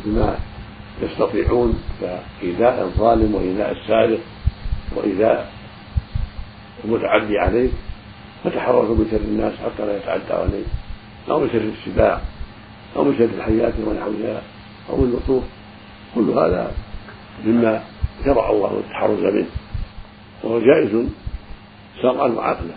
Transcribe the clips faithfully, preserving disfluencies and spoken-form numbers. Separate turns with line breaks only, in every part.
بما يستطيعون كإيذاء الظالم وإيذاء السارق وإيذاء المتعدي عليه، فتحرزوا من شر الناس حتى لا يتعدوا عليه، أو من شر السباع أو من شر الحيات ونحوها أو اللصوص. كل هذا مما شرع الله التحرز منه، وهو جائز شرعا وعقلا.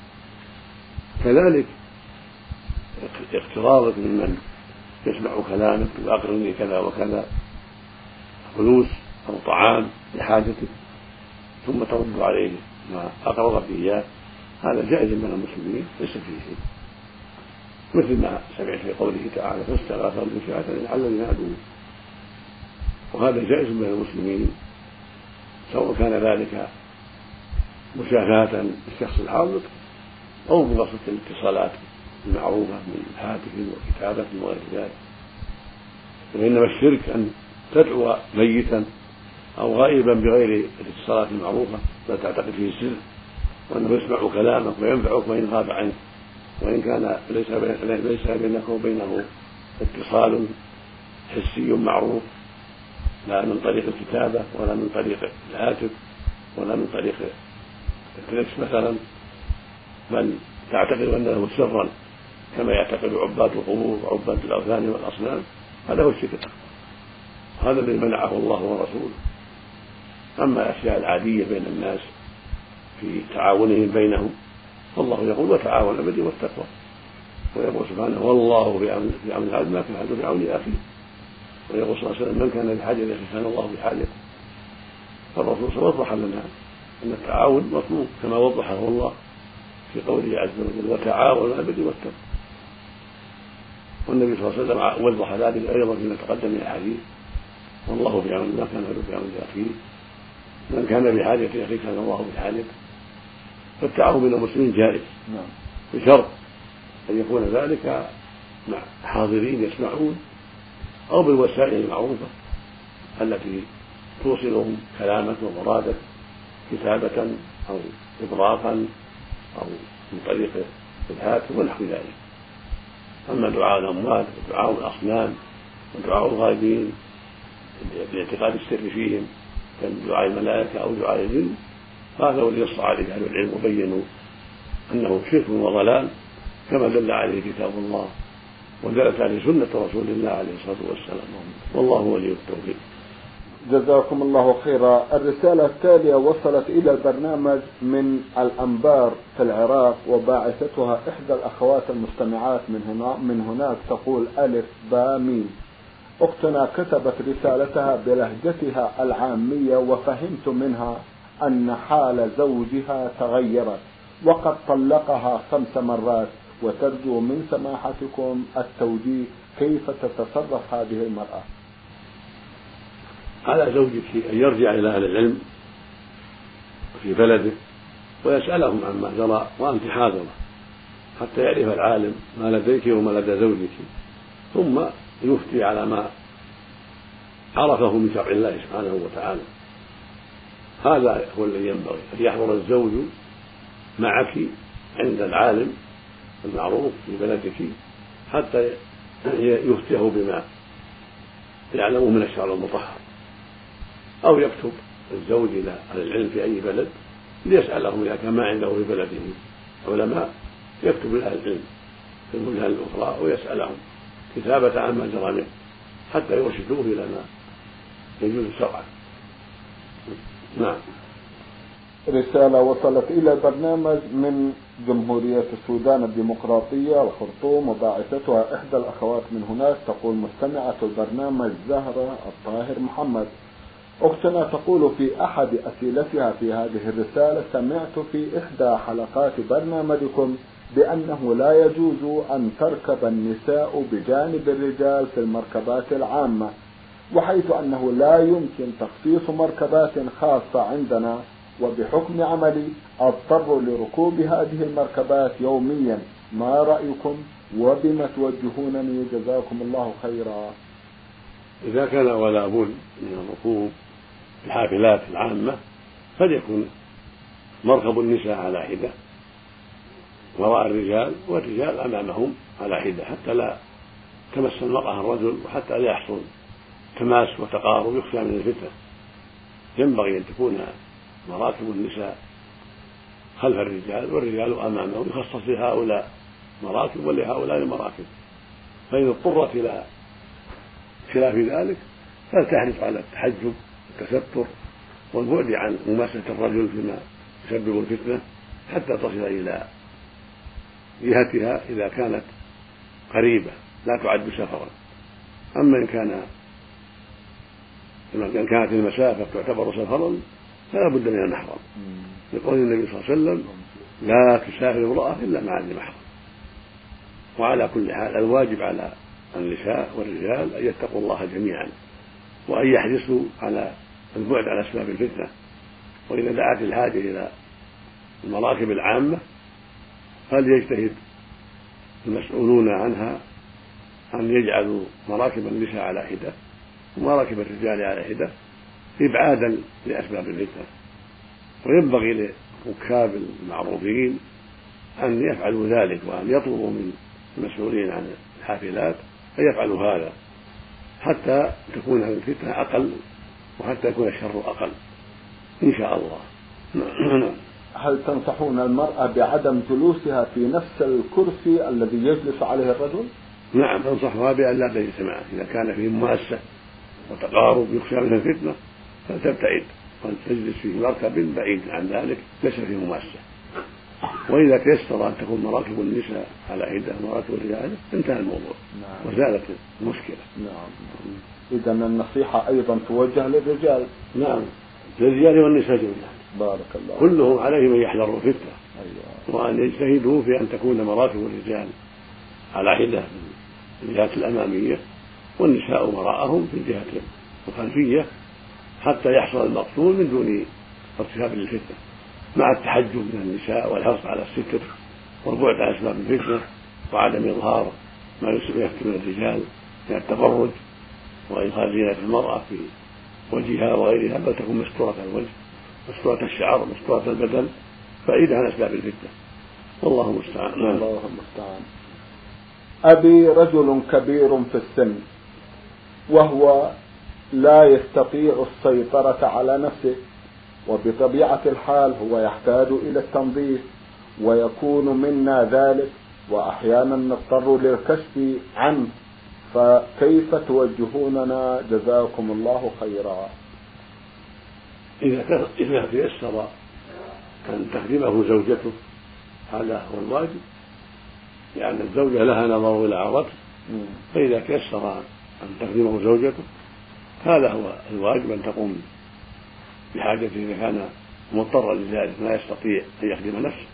كذلك اقتراضك ممن يسمع كلامك وأقرني كذا وكذا فلوس أو طعام لحاجتك ثم ترد عليه ما أقرضك إياه، هذا جائز من المسلمين ليس فيه شيء، مثل ما سمعت في قوله تعالى فاستغاثوا بالشهادة لعلهم يهتدون، وهذا جائز من المسلمين سواء كان ذلك مشافهة للشخص الحاضر أو بواسطة الاتصالات المعروفة من هاتف وكتابة وغير ذلك. وإنما الشرك أن تدعو ميتا أو غائبا بغير الاتصالات المعروفة، لا تعتقد فيه السر وأنه يسمع كلامك وينفعك وإن غاب عنك، وإن كان ليس ليس بينك وبينه اتصال حسي معروف، لا من طريق الكتابة ولا من طريق الهاتف ولا من طريق التلكس مثلا، بل تعتقد أنه سرا كما يعتقد عباد القبور وعباد الأوثان والأصنام. هذا هو الشرك، هذا الذي منعه الله ورسوله. أما الأشياء العادية بين الناس في تعاونهم بينهم فالله يقول وتعاون على البر والتقوى، ويقول سبحانه والله في عون العبد ما كان العبد في عون أخيه، ويقول صلى الله عليه وسلم من كان بحاجة كان الله بحاجته. فالرسول صلى الله عليه وسلم وضح لنا أن التعاون مطلوب كما وضحه الله في قوله عز وجل وتعاونوا على البر والتقوى، والنبي صلى الله عليه وسلم وضح ذلك أيضا فيما تقدم من الحديث والله في عون ما كان العبد في عون أخيه، من كان بحاجة أخيه كان الله بحاجته. فالتعاون بين المسلمين جائز بشرط أن يكون ذلك مع حاضرين يسمعون أو بالوسائل المعروفة التي توصلهم كلامك ومرادك كتابة أو إضرافا أو من طريق الهاتف ونحو ذلك. أما دعاء الأموات ودعاء الأصنام ودعاء الغائبين باعتقاد السر فيهم كدعاء الملائكة أو دعاء الجن، هذا هو الذي نص عليه أهل العلم وبينوا أنه شرك وضلال كما دل عليه كتاب الله ودلت عليه سنة رسول الله عليه الصلاة والسلام، والله ولي التوفيق.
جزاكم الله خيرا. الرسالة التالية وصلت إلى البرنامج من الأنبار في العراق، وباعثتها إحدى الأخوات المستمعات من هنا من هناك تقول ألف با ميم. أختنا كتبت رسالتها بلهجتها العامية، وفهمت منها أن حال زوجها تغيرت وقد طلقها خمس مرات، وترجو من سماحتكم التوجيه كيف تتصرف هذه المرأة.
على زوجك أن يرجع إلى أهل العلم في بلده ويسألهم عما جرى وأنت حاضرة حتى يعرف العالم ما لديك وما لدى زوجك، ثم يفتي على ما عرفه من شرع الله سبحانه وتعالى. هذا هو الذي ينبغي أن يحضر الزوج معك عند العالم المعروف في بلدك حتى يفتيه بما يعلمه من الشرع المطهر، أو يكتب الزوج إلى أهل العلم في أي بلد ليسألهم إذا كان ما عنده في بلده علماء، يكتب إلى أهل العلم في الوجهة الأخرى ويسألهم كتابة عما جرى منه حتى يرشدوه إلى ما يجوز شرعا. نعم.
رسالة وصلت إلى البرنامج من جمهورية السودان الديمقراطية الخرطوم، وباعثتها إحدى الأخوات من هناك تقول مستمعة البرنامج زهرة الطاهر محمد. أختنا تقول في أحد أسئلتها في هذه الرسالة سمعت في إحدى حلقات برنامجكم بأنه لا يجوز أن تركب النساء بجانب الرجال في المركبات العامة، وحيث أنه لا يمكن تخصيص مركبات خاصة عندنا، وبحكم عملي أضطر لركوب هذه المركبات يوميا. ما رأيكم وبما توجهونني جزاكم الله خيرا.
إذا كان ولا بد من الركوب الحافلات العامة فليكن مركب النساء على حدة وراء الرجال والرجال أمامهم على حدة حتى لا تمس المرأة الرجل وحتى لا يحصل تماس وتقارب يخشى من الفتنة. ينبغي أن تكون مراكب النساء خلف الرجال والرجال أمامهم، يخصص لهؤلاء مراكب ولهؤلاء مراكب، فإن اضطرت إلى خلاف ذلك فلتحرص على التحجب والتستر والبعد عن مماسة الرجل فيما يسبب الفتنة حتى تصل إلى جهتها إذا كانت قريبة لا تعد سفرا. أما إن كان إن كانت المسافة تعتبر سفرا فلا بد من المحرم، لقول النبي صلى الله عليه وسلم لا تسافر امرأة إلا مع ذي محرم. وعلى كل حال الواجب على النساء والرجال أن يتقوا الله جميعا وأن يحرصوا على البعد عن أسباب الفتنة، وإذا دعت الحاجة إلى المراكب العامة فليجتهد المسؤولون عنها أن يجعلوا مراكب النساء على حدة ومراكب الرجال على حدة إبعادا لأسباب الفتنة. وينبغي لركاب المعروفين أن يفعلوا ذلك وأن يطلبوا من المسؤولين عن الحافلات أن يفعلوا هذا حتى تكون الفتنة أقل وحتى يكون الشر أقل إن شاء الله.
هل تنصحون المرأة بعدم جلوسها في نفس الكرسي الذي يجلس عليه الرجل؟
نعم، تنصحها بأن لا تجلس معه إذا كان فيه مؤسسة وتقارب يخشى منها الفتنة فتبتعد وتجلس في مركب بعيد عن ذلك ليس فيه مؤسسة. وإذا تيسر أن تكون مراكب النساء على حدة ومراكب الرجال انتهى الموضوع. نعم. وزالت المشكلة.
نعم. إذا النصيحة أيضا توجه للرجال.
نعم، للرجال والنساء جميعا.
بارك الله.
كلهم عليهم أن يحذروا الفتنة.
أيوة.
وأن يجتهدوا في أن تكون مراكب الرجال على حدة في الجهة الأمامية والنساء وراءهم في الجهة الخلفية حتى يحصل المقصود من دون ارتكاب للفتنة، مع التحجب من النساء والحرص على الستر والبعد عن أسباب الفتنة وعدم إظهار ما يفتن الرجال من التبرج وإظهار زينة المرأة في وجهها وغيرها، بل تكون مستورة الوجه مستورة الشعر مستورة البدن بعيدة عن أسباب الفتنة. والله المستعان.
الله المستعان. أبي رجل كبير في السن وهو لا يستطيع السيطرة على نفسه، وبطبيعة الحال هو يحتاج إلى التنظيف ويكون منا ذلك وأحيانا نضطر للكشف عنه، فكيف توجهوننا جزاكم الله خيرا؟
إذا إذا تيسر أن تخدمه زوجته هذا هو الواجب، لأن يعني الزوجة لها نظر إلى عورته، فإذا تيسر أن تخدمه زوجته هذا هو الواجب أن تقوم بحاجته إذا كان مضطرا لذلك لا يستطيع أن يخدم نفسه.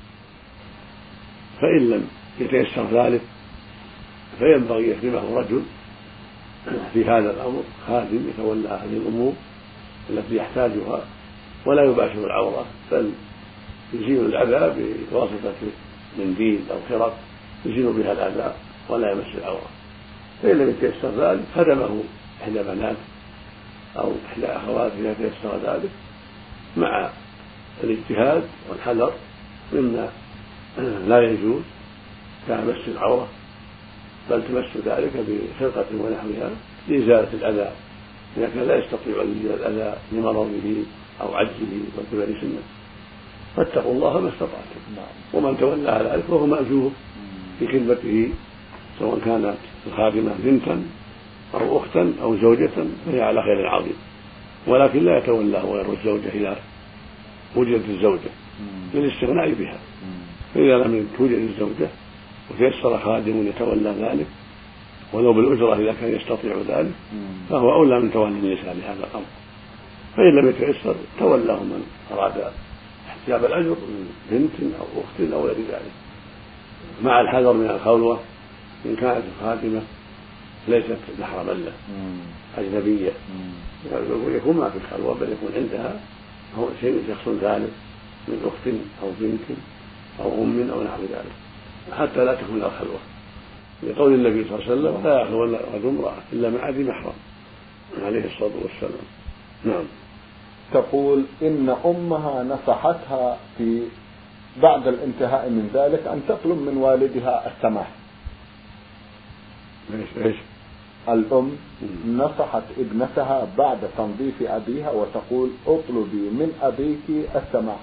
فإن لم يتيسر ذلك فينبغي يخدمه رجل في هذا الأمر، خادم يتولى هذه الأمور التي يحتاجها ولا يباشر العورة بل يزيل الأذى بواسطة منديل أو خرق يزيل بها الأذى ولا يمس العورة. فإن لم يتيسر ذلك خدمه إحدى بناته أو إحدى أخواته إذا تيسر ذلك، مع الاجتهاد والحذر مما لا يجوز كمس العورة، بل تمس ذلك بخرقة ونحوها لإزالة الأذى إذا كان لا يستطيع أن يزيل الأذى لمرضه أو عجزه وكبر سنه. فاتقوا الله ما استطعتم، ومن تولى ذلك فهو مأجور في خدمته، سواء كانت الخادمة بنتا أو أختا أو زوجة فهي على خير عظيم، ولكن لا يتولاه غير الزوجة إذا وجدت الزوجة للاستغناء بها. فإذا لم توجد الزوجة وتيسر خادم يتولى ذلك ولو بالأجرة إذا كان يستطيع ذلك فهو أولى من تولي النساء لهذا الأمر. فإن لم يتيسر تولاه من أراد احتساب الأجر من بنت أو أخت أو غير ذلك، مع الحذر من الخلوة إن كانت الخادمة ليست محرما له أجنبية، يكون ما في الخلوة بل يكون عندها هو شيء شخص ثالث من أخت أو بنت أو أم أو نحو ذلك حتى لا تكون الخلوة، لقول النبي صلى الله عليه وسلم لا يخلون رجل امرأة إلا مع ذي محرم عليه الصلاة والسلام. نعم.
تقول إن أمها نصحتها في بعد الانتهاء من ذلك أن تطلب من والدها السماح.
ليش ليش
الأم نصحت ابنتها بعد تنظيف أبيها وتقول اطلبي من أبيك السماح.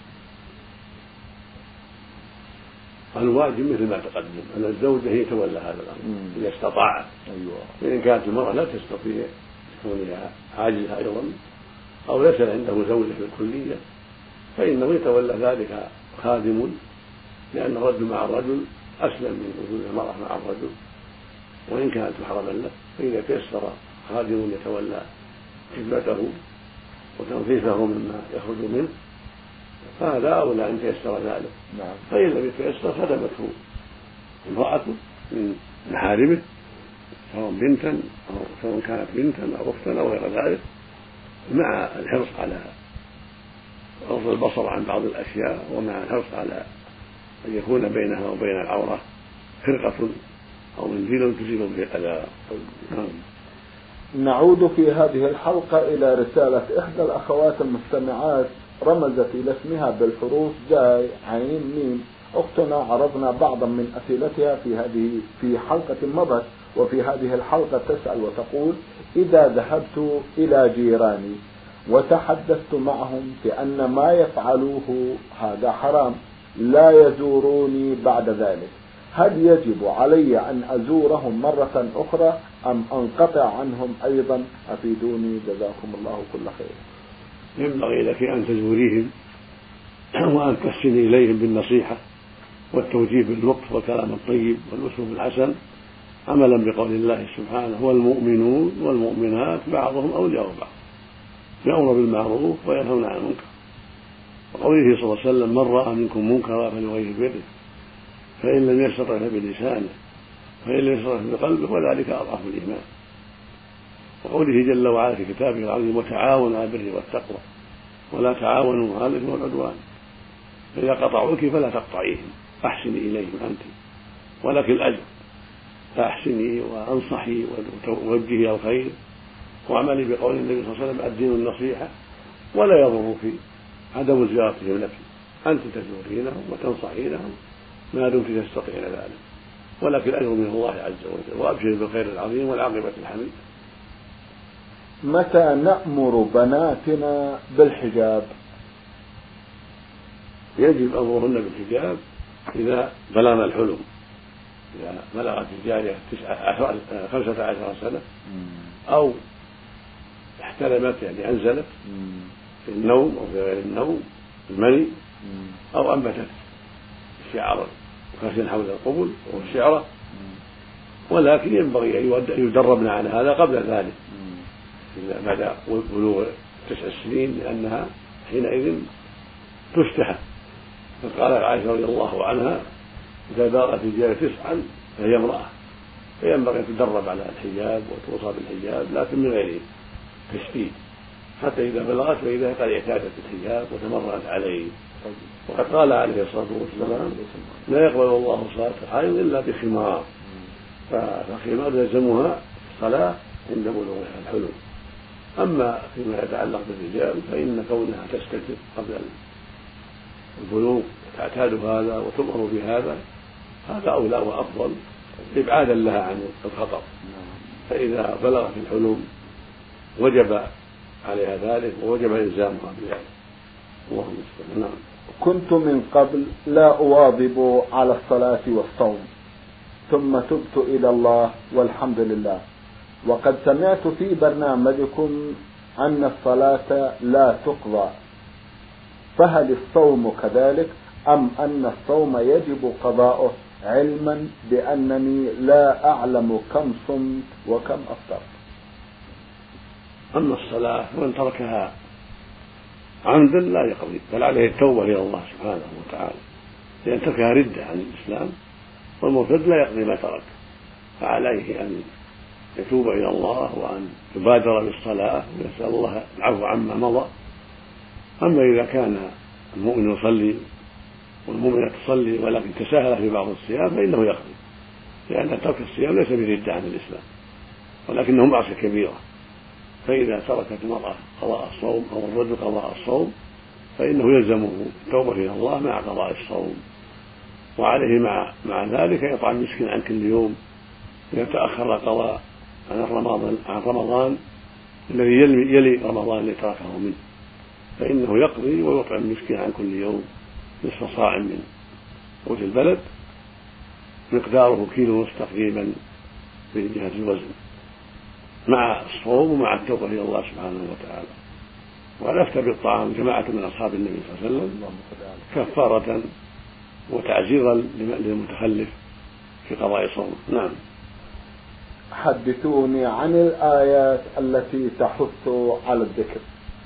الواجب مثل ما تقدم أن الزوجة هي تولى هذا الأمر إذا استطاعت.
أيوة.
فإن كانت المرأة لا تستطيع كونها عاجزة أيضا أو ليس عنده زوجة بالكلية فإنه يتولى ذلك خادم، لأن الرجل مع الرجل أسلم من وجود المرأة مع الرجل وإن كانت محرما له. فإذا تيسر خادم يتولى خدمته وتنظيفه مما يخرج منه فهذا أولى أن تيسر ذلك.
نعم.
فإن لم يتيسر خدمته امرأته من محارمه سواء بنتا أو سواء كانت بنتا أو أختا أو غير ذلك، مع الحرص على غض البصر عن بعض الأشياء ومع الحرص على أن يكون بينها وبين العورة خرقة أو منديل تزيل به الأذى.
نعود في هذه الحلقة إلى رسالة إحدى الأخوات المستمعات رمزت إلى اسمها بالحروف جاي عين ميم. أختنا عرضنا بعضا من أسئلتها في هذه في حلقة مضت، وفي هذه الحلقة تسأل وتقول: إذا ذهبت إلى جيراني وتحدثت معهم بأن ما يفعلوه هذا حرام لا يزوروني بعد ذلك، هل يجب علي أن أزورهم مرة أخرى أم أنقطع عنهم أيضا؟ أفيدوني جزاكم الله كل خير.
ينبغي لك أن تزوريهم وأن تحسني إليهم بالنصيحة والتوجيه باللطف والكلام الطيب والأسلوب الحسن، عملا بقول الله سبحانه: والمؤمنون والمؤمنات بعضهم أولياء بعض يأمر بالمعروف وينهون عن المنكر، وقوله صلى الله عليه وسلم: من رأى منكم منكرا فليغير بيده فإن لم يستطع فبلسانه فإن لم يستطع بقلبه وذلك أضعف الإيمان، وقوله جل وعلا في كتابه العظيم: وتعاونوا على البر والتقوى ولا تعاونوا على الإثم والعدوان، فإذا قطعوك فلا تقطعيهم، أحسني إليهم أنت ولك الأجر، فأحسني وأنصحي ووجهي الخير واعملي بقول النبي صلى الله عليه وسلم: الدين النصيحة ولا يضرك عدم زيارتهم لك، أنت تزورينهم وتنصحينهم ما دمت تستطيعين ذلك، ولكن الأجر من الله عز وجل، وأبشر بالخير العظيم والعاقبة الحميد.
متى نأمر بناتنا بالحجاب؟
يجب أمرهن بالحجاب إذا بلغن الحلم، إذا بلغت الجارية خمسة عشر سنة أو احتلمت يعني أنزلت في النوم أو في غير النوم المني أو أنبتت الشعر خشن حول القبل والشعرة، ولكن ينبغي أن يدربن على هذا قبل ذلك إذا بعد بلوغ تسع سنين، لأنها حينئذ تشتهى. فقالت عائشة رضي الله عنها: إذا بلغت الجارية تسعا فهي امرأة، فينبغي أن تدرب على الحجاب وتوصى بالحجاب لكن من غير تشديد، حتى إذا بلغت فإذا قد اعتادت الحجاب وتمرنت عليه. وقد قال عليه الصلاة والسلام: لا يقبل الله صلاة الحائض إلا بخمار، فالخمار يلزمها الصلاة عند بلوغها الحلم. أما فيما يتعلق بالرجال فإن كونها تستتر قبل البلوغ تعتاد هذا وتؤمر بهذا هذا أولى وأفضل إبعادا لها عن الخطر، فإذا بلغت الحلم وجب عليها ذلك ووجب إلزامها بذلك. اللهم صل. نعم.
كنت من قبل لا أواظب على الصلاة والصوم، ثم تبت إلى الله والحمد لله، وقد سمعت في برنامجكم أن الصلاة لا تقضى، فهل الصوم كذلك أم أن الصوم يجب قضاؤه، علما بأنني لا أعلم كم صمت وكم أفطرت؟
أما الصلاة من تركها عمدا لا يقضي، بل عليه التوبة إلى الله سبحانه وتعالى، لأن تركها ردة عن الإسلام، والمرتد لا يقضي ما ترك، فعليه أن يتوب إلى الله وأن يبادر بالصلاة ويسأل الله العفو عما مضى. أما إذا كان المؤمن يصلي والمؤمنة تصلي ولكن تساهل في بعض الصيام فإنه يقضي، لأن ترك الصيام ليس بردة عن الإسلام ولكنه معصية كبيرة، فإذا تركت المرأة قضاء الصوم أو الرجل قضاء الصوم فإنه يلزمه التوبة إلى الله مع قضاء الصوم، وعليه مع مع ذلك يطعم مسكين عن كل يوم إذا تأخر قضاء عن رمضان عن رمضان الذي يلي, يلي رمضان الذي تركه منه، فإنه يقضي ويطعم مسكين عن كل يوم نصف صاع من قوت البلد مقداره كيلو ونصف تقريبا في جهة الوزن، مع الصوم ومع التوبة إلى الله سبحانه وتعالى. والأفتى بالطعام جماعة من أصحاب النبي صلى الله عليه وسلم كفارة وتعزيرا للمتخلف في قضاء صوم. نعم.
حدثوني عن الآيات التي تحث على الذكر.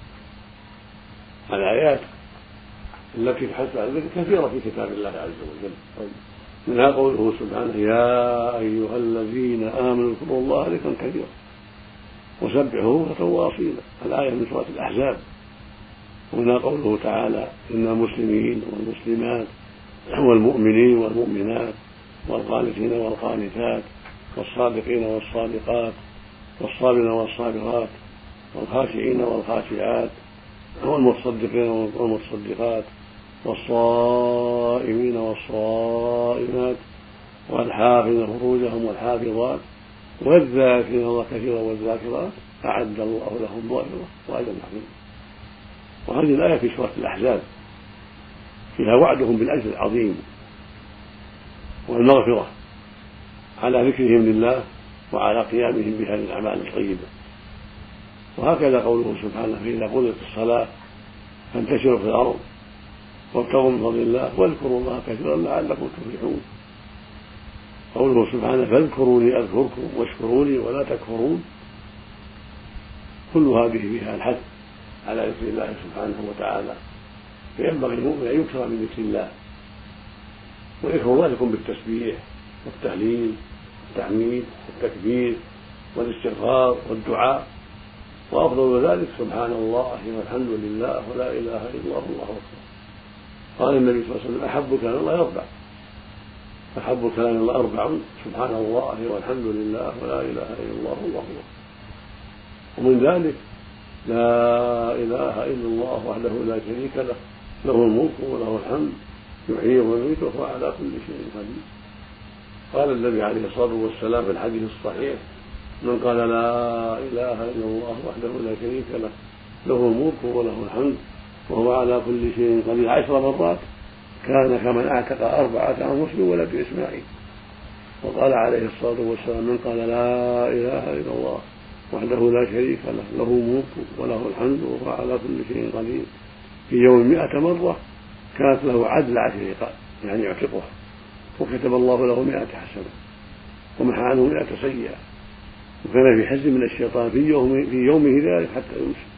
الآيات التي تحث على الذكر كثيرة في كتاب الله عز وجل، منها قوله سبحانه: يا أيها الذين آمنوا اذكروا الله ذكرا كثيرا وسبحوه بكرة وأصيلا، الآية من سورة الأحزاب. ومنها قوله تعالى: إن المسلمين والمسلمات والمؤمنين والمؤمنات والقانتين والقانتات والصادقين والصادقات والصابرين والصابرات والخاشعين والخاشعات والمتصدقين والمتصدقات والصائمين والصائمات والحافظين فروجهم والحافظات والذاكرين الله كثيرا والذاكرات أعد الله لهم مغفرة وأجرا عظيما. وهذه الآية في سورة الأحزاب فيها وعدهم بالأجر العظيم والمغفرة على ذكرهم لله وعلى قيامهم بهذه الأعمال الطيبة. وهكذا قوله سبحانه: فإذا قضيت الصلاة فانتشروا في الأرض وابتغوا من فضل الله واذكروا الله كثيرا لعلكم تفلحون. قوله سبحانه: فاذكروني أذكركم واشكروني ولا تكفرون. كل هذه فيها الحث على ذكر الله سبحانه وتعالى، فينبغي المؤمن أن يكثر من ذكر الله، وذكر الله يكون بالتسبيح والتهليل والتحميد والتكبير والاستغفار والدعاء، وأفضل ذلك سبحان الله والحمد لله ولا إله إلا الله والله أكبر. قال النبي صلى الله عليه وسلم: أحب كلام الله أربع أحب كلام الله أربع: سبحان الله والحمد لله ولا إله إلا الله والله أكبر. ومن ذلك لا إله إلا الله وحده لا شريك له له الملك وله الحمد يحيي ويميت وهو على كل شيء قدير. قال النبي عليه الصلاة والسلام في الحديث الصحيح: من قال لا إله إلا الله وحده لا شريك له له الملك وله الحمد وهو على كل شيء قدير عشر مرات كان كمن اعتق أربعة عن مسلم ولد إسماعيل. وقال عليه الصلاة والسلام: من قال لا إله إلا الله وحده لا شريك له له الملك وله الحمد وهو على كل شيء قدير في يوم مئة مرة كانت له عدل عشر رقاب، يعني يعتقها، وكتب الله له مئة حسنة ومحى عنه مئة سيئة، وكان في حزن من الشيطان في يومه, في يومه ذلك حتى يمسك،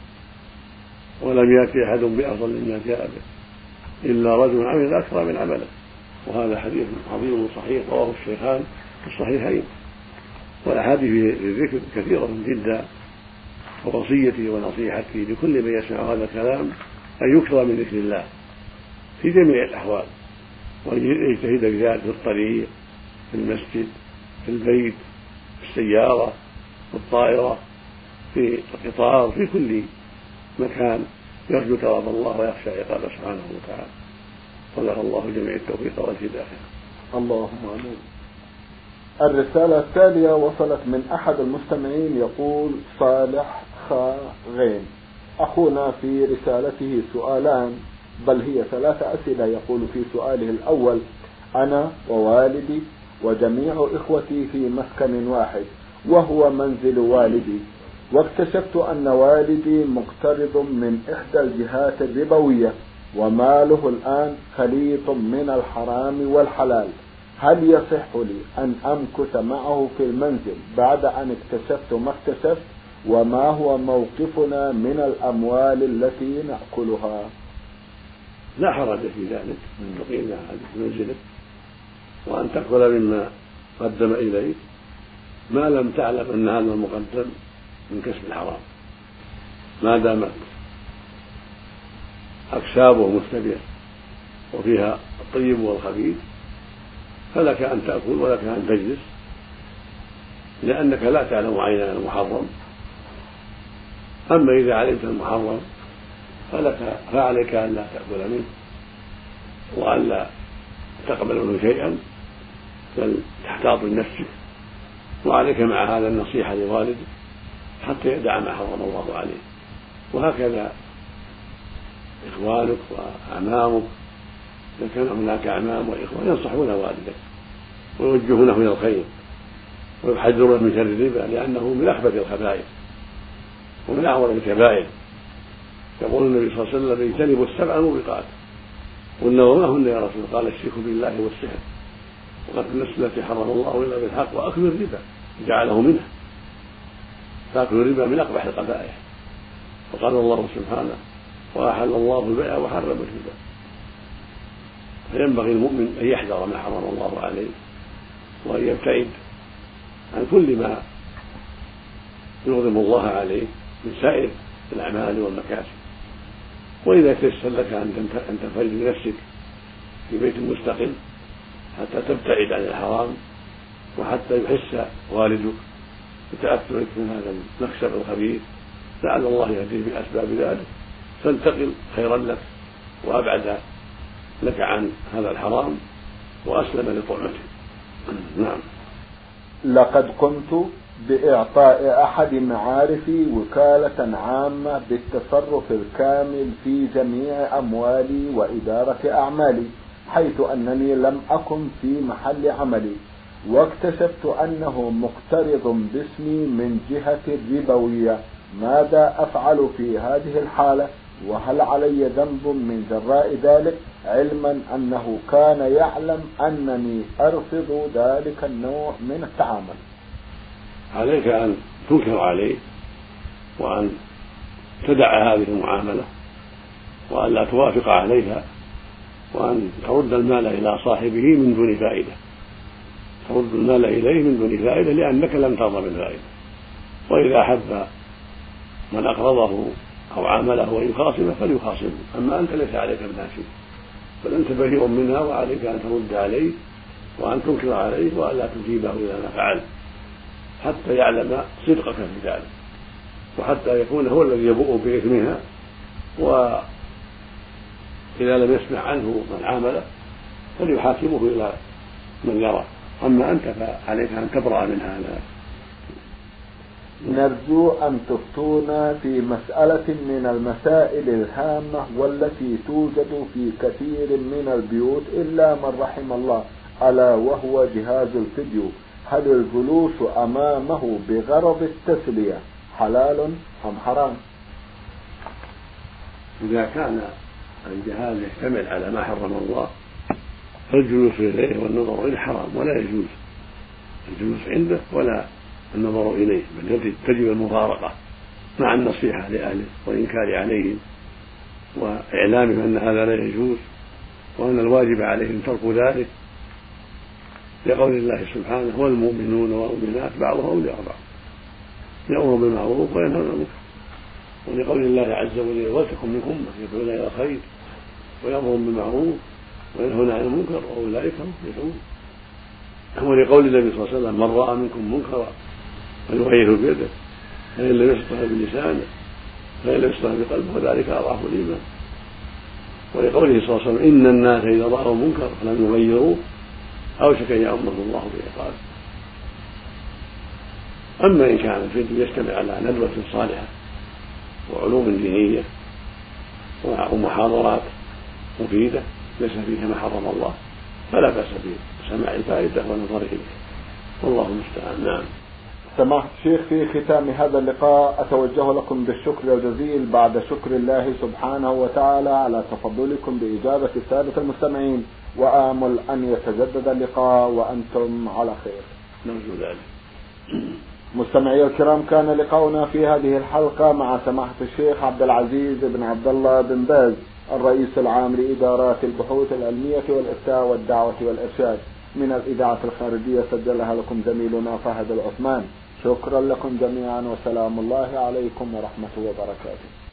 ولم يأتي أحد بأفضل مما جاء به إلا رجل عمل أكثر من عمله. وهذا حديث عظيم صحيح رواه الشيخان في الصحيحين. والأحاديث في الذكر كثيرة جدا، ووصيتي ونصيحتي لكل من يسمع هذا الكلام أن يكثر من ذكر الله في جميع الأحوال، ويجتهد بذلك في الطريق، في المسجد، في البيت، في السيارة، في الطائرة، في القطار، في كل مكان، يرجو ثواب الله ويخشى عقابه سبحانه وتعالى. صدق الله جميع التوفيق والهداية.
اللهم آمين. الرسالة التالية وصلت من أحد المستمعين يقول: صالح خاغين. أخونا في رسالته سؤالان، بل هي ثلاث أسئلة. يقول في سؤاله الأول: أنا ووالدي وجميع إخوتي في مسكن واحد وهو منزل والدي، واكتشفت أن والدي مقترض من إحدى الجهات الربوية وماله الآن خليط من الحرام والحلال، هل يصح لي أن أمكث معه في المنزل بعد أن اكتشفت ما اكتشفت؟ وما هو موقفنا من الأموال التي نأكلها؟
لا حرج في ذلك، أن تقيم في منزلك وأن تأكل مما قدم إليك ما لم تعلم أن هذا المقدم من كسب الحرام، ما دامت أكسابه مشتبهة وفيها الطيب والخبيث فلك أن تأكل ولك أن تجلس، لأنك لا تعلم عينا المحرم. أما إذا علمت المحرم فلك فعليك أن لا تأكل منه وأن لا تقبل منه شيئا، بل تحتاط لنفسك وعليك مع هذا النصيحة لوالدك حتى يدع ما حرم الله عليه. وهكذا إخوانك وأعمامك، إذا كان هناك أعمام وإخوان ينصحون والدك ويوجهونه إلى الخير ويحذرون من شر الربا، لأنه من أخبث الخبائث ومن أعظم الكبائر. يقول النبي صلى الله عليه وسلم: اجتنبوا السبع الموبقات. قلنا: وما هن يا رسول؟ قال: الشرك بالله والسحر وقتل النفس التي حرم الله إلا بالحق وأكل الربا، جعله منها. فأكل الربا من أقبح القبائح. وقال الله سبحانه: وأحل الله البيع وحرم الربا. فينبغي المؤمن أن يحذر ما حرم الله عليه وأن يبتعد عن كل ما يغضب الله عليه من سائر الأعمال والمكاسب. وإذا تيسر لك أن تنفرد بنفسك في بيت مستقل حتى تبتعد عن الحرام وحتى يحس والدك بتأثرك من هذا المكسب الخبيث، لعل الله يهديه بأسباب ذلك فانتقل خيرا لك وأبعد لك عن هذا الحرام وأسلم لطعمته. نعم.
لقد قمت بإعطاء أحد معارفي وكالة عامة بالتصرف الكامل في جميع أموالي وإدارة أعمالي، حيث أنني لم أكن في محل عملي، واكتشفت أنه مقترض باسمي من جهة الربوية. ماذا أفعل في هذه الحالة؟ وهل علي ذنب من جراء ذلك، علما أنه كان يعلم أنني أرفض ذلك النوع من التعامل؟
عليك أن تنكر عليه وأن تدع هذه المعاملة وأن لا توافق عليها، وأن ترد المال إلى صاحبه من دون فائدة، ترد المال إليه من دون فائدة لأنك لم ترضى بالفائدة. وإذا أحب من أقرضه أو عامله أن يخاصمه فليخاصمه، أما أنت ليس عليك منها شيء، بل أنت بريء منها، وعليك أن ترد عليه وأن تنكر عليه وأن لا تجيبه إذا ما فعل حتى يعلم صدقك في ذلك، وحتى يكون هو الذي يبوء بإثمها. وإذا لم يسمع عنه من عامله فليحاكمه إلى من يرى، أما أنت فعليك أن تبرأ من هذا.
نرجو أن تفتونا في مسألة من المسائل الهامة والتي توجد في كثير من البيوت إلا من رحم الله، ألا وهو جهاز الفيديو. هل الجلوس أمامه بغرض التسلية حلال أم حرام؟
إذا كان الجهاز يحتمل على ما حرم الله فالجلوس إليه والنظر إليه حرام، ولا يجوز الجلوس عنده ولا النظر إليه، بل تجب المفارقة مع النصيحة لأهله والإنكار عليهم وإعلامهم أن هذا لا يجوز وأن الواجب عليهم ترك ذلك، لقول الله سبحانه: والمؤمنون والمؤمنات بعضهم أولياء بعض يأمر بالمعروف وينهى عن المنكر. ولقول الله عز وجل: ولتكن منكم أمة يدعون إلى الخير ويأمرون بالمعروف وينهون عن المنكر وأولئك هم المفلحون. ولقول النبي صلى الله عليه وسلم: من رأى منكم منكرا فليغيره بيده فإن لم يستطع بلسانه فإن لم يستطع بقلبه وذلك أضعف الإيمان. ولقوله صلى الله عليه وسلم: إن الناس إذا رأوا منكر فلم يغيروه أوشك أن يأمره الله بعقابه. أما إن كان الفيديو يشتمل على ندوة صالحة وعلوم دينية ومحاضرات مفيدة ليس فيها ما حرم الله فلا بأس بسماع الفائدة ونظر إليه، والله المستعان. نعم.
سماحة الشيخ، في ختام هذا اللقاء أتوجه لكم بالشكر الجزيل بعد شكر الله سبحانه وتعالى على تفضلكم بإجابة السادة المستمعين، وآمل أن يتجدد اللقاء وأنتم على خير.
نرجو ذلك.
مستمعي الكرام، كان لقاؤنا في هذه الحلقة مع سماحة الشيخ عبد العزيز بن عبد الله بن باز، الرئيس العام لإدارات البحوث العلمية والإفتاء والدعوة والإرشاد، من الإذاعة الخارجية سجلها لكم زميلنا فهد العثمان. شكرا لكم جميعا، وسلام الله عليكم ورحمة وبركاته.